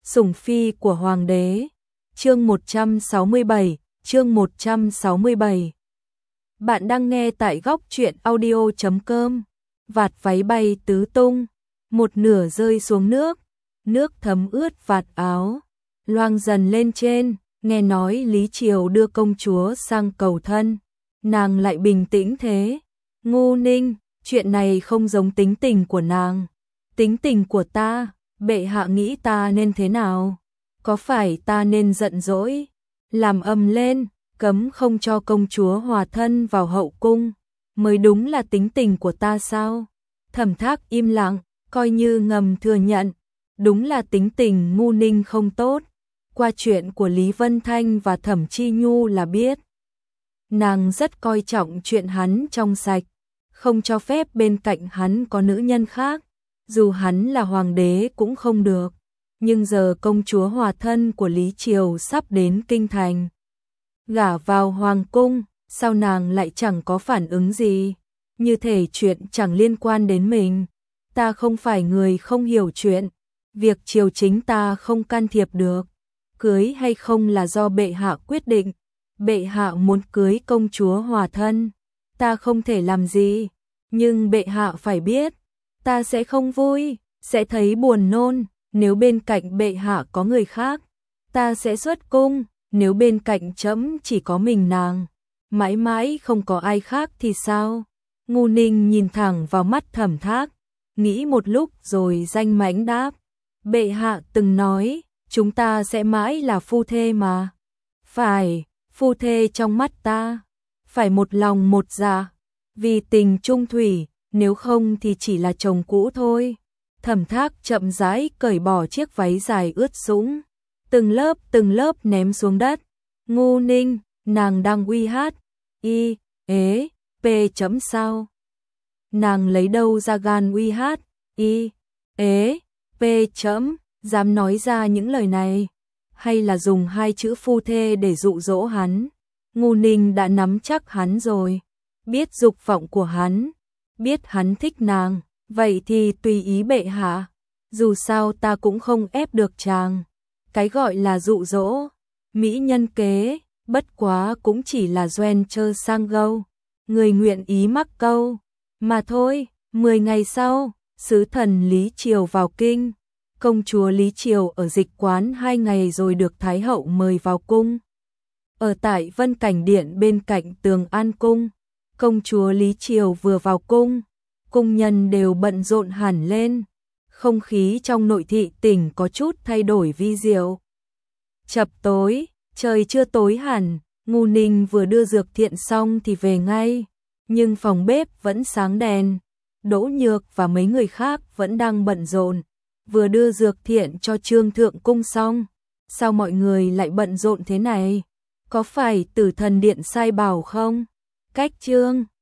Sủng phi của hoàng đế. Chương 167, chương 167. Bạn đang nghe tại góc truyện audio.com. Vạt váy bay tứ tung, một nửa rơi xuống nước thấm ướt vạt áo, loang dần lên trên. Nghe nói Lý Triều đưa công chúa sang cầu thân, nàng lại bình tĩnh thế. Ngu Ninh, chuyện này không giống tính tình của nàng. Tính tình của ta, bệ hạ nghĩ ta nên thế nào? Có phải ta nên giận dỗi, làm ầm lên, cấm không cho công chúa hòa thân vào hậu cung, mới đúng là tính tình của ta sao? Thẩm Thác im lặng, coi như ngầm thừa nhận, đúng là tính tình Ngu Ninh không tốt. Qua chuyện của Lý Vân Thanh và Thẩm Chi Nhu là biết, nàng rất coi trọng chuyện hắn trong sạch, không cho phép bên cạnh hắn có nữ nhân khác, dù hắn là hoàng đế cũng không được. Nhưng giờ công chúa hòa thân của Lý Triều sắp đến kinh thành, gả vào hoàng cung, sao nàng lại chẳng có phản ứng gì? Như thể chuyện chẳng liên quan đến mình. Ta không phải người không hiểu chuyện, việc triều chính ta không can thiệp được. Cưới hay không là do bệ hạ quyết định. Bệ hạ muốn cưới công chúa hòa thân, ta không thể làm gì. Nhưng bệ hạ phải biết, ta sẽ không vui, sẽ thấy buồn nôn. Nếu bên cạnh bệ hạ có người khác, ta sẽ xuất cung. Nếu bên cạnh trẫm chỉ có mình nàng, mãi mãi không có ai khác thì sao? Ngu Ninh nhìn thẳng vào mắt Thẩm Thác, nghĩ một lúc rồi danh mãnh đáp. Bệ hạ từng nói, chúng ta sẽ mãi là phu thê mà. Phải, phu thê trong mắt ta, phải một lòng một dạ, vì tình chung thủy, nếu không thì chỉ là chồng cũ thôi. Thẩm Thác chậm rãi cởi bỏ chiếc váy dài ướt sũng, từng lớp ném xuống đất. Ngu Ninh, nàng đang uy hát, y, ế, p chấm sao? Nàng lấy đâu ra gan uy hát, y, ế, p chấm, dám nói ra những lời này? Hay là dùng hai chữ phu thê để dụ dỗ hắn? Ngu Ninh đã nắm chắc hắn rồi, biết dục vọng của hắn, biết hắn thích nàng. Vậy thì tùy ý bệ hạ, dù sao ta cũng không ép được chàng. Cái gọi là dụ dỗ, mỹ nhân kế, bất quá cũng chỉ là doen chơ sang gâu, người nguyện ý mắc câu mà thôi. 10 ngày sau, sứ thần Lý Triều vào kinh. Công chúa Lý Triều ở dịch quán 2 ngày rồi được Thái hậu mời vào cung. Ở tại Vân Cảnh Điện bên cạnh Tường An Cung, công chúa Lý Triều vừa vào cung, cung nhân đều bận rộn hẳn lên. Không khí trong nội thị tỉnh có chút thay đổi vi diệu. Chập tối, trời chưa tối hẳn, Ngu Ninh vừa đưa dược thiện xong thì về ngay. Nhưng phòng bếp vẫn sáng đèn. Đỗ Nhược và mấy người khác vẫn đang bận rộn. Vừa đưa dược thiện cho Trương Thượng Cung xong. Sao mọi người lại bận rộn thế này? Có phải Tử Thần Điện sai bảo không? Cách Trương